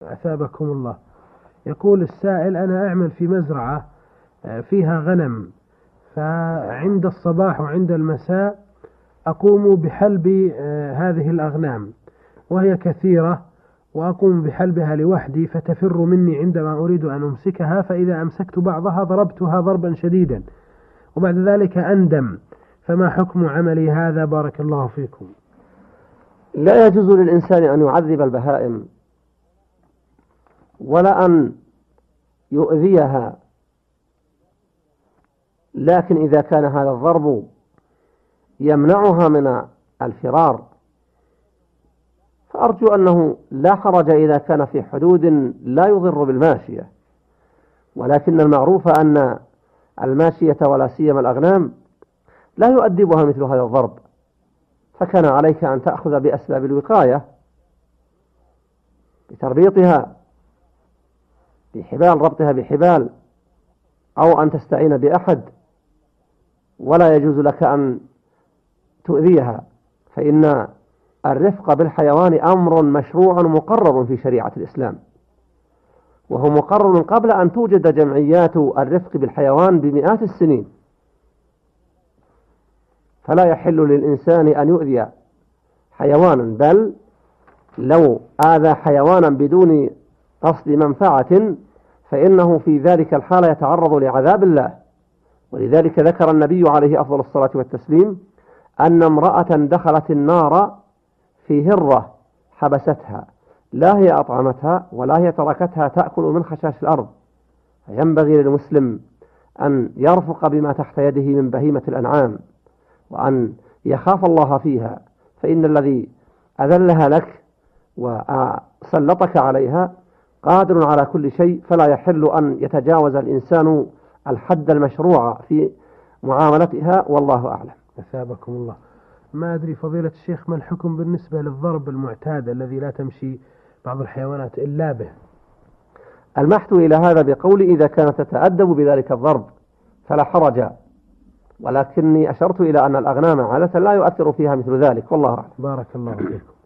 أثابكم الله. يقول السائل: أنا أعمل في مزرعة فيها غنم، فعند الصباح وعند المساء أقوم بحلب هذه الأغنام، وهي كثيرة، وأقوم بحلبها لوحدي، فتفر مني عندما أريد أن أمسكها، فإذا أمسكت بعضها ضربتها ضربا شديدا وبعد ذلك أندم، فما حكم عملي هذا؟ بارك الله فيكم. لا يجوز للإنسان أن يعذب البهائم ولا أن يؤذيها، لكن إذا كان هذا الضرب يمنعها من الفرار فأرجو أنه لا حرج إذا كان في حدود لا يضر بالماشية، ولكن المعروف أن الماشية ولا سيما الأغنام لا يؤدبها مثل هذا الضرب، فكان عليك أن تأخذ بأسباب الوقاية بتربيطها بحبال، ربطها بحبال، أو أن تستعين بأحد، ولا يجوز لك أن تؤذيها، فإن الرفق بالحيوان أمر مشروع مقرر في شريعة الإسلام، وهو مقرر قبل أن توجد جمعيات الرفق بالحيوان بمئات السنين، فلا يحل للإنسان أن يؤذي حيوانا، بل لو آذى حيوانا بدون قصد منفعة فإنه في ذلك الحال يتعرض لعذاب الله. ولذلك ذكر النبي عليه أفضل الصلاة والتسليم أن امرأة دخلت النار في هرة حبستها، لا هي أطعمتها ولا هي تركتها تأكل من خشاش الأرض، فينبغي للمسلم أن يرفق بما تحت يده من بهيمة الأنعام، وأن يخاف الله فيها، فإن الذي أذلها لك وسلطك عليها قادر على كل شيء، فلا يحل أن يتجاوز الإنسان الحد المشروع في معاملتها، والله أعلم. أثابكم الله. ما أدري فضيلة الشيخ ما الحكم بالنسبة للضرب المعتاد الذي لا تمشي بعض الحيوانات إلا به؟ المحت إلى هذا بقول إذا كانت تتأدب بذلك الضرب فلا حرج، ولكني أشرت إلى أن الأغنام عادة لا يؤثر فيها مثل ذلك، والله أعلم. بارك الله فيكم.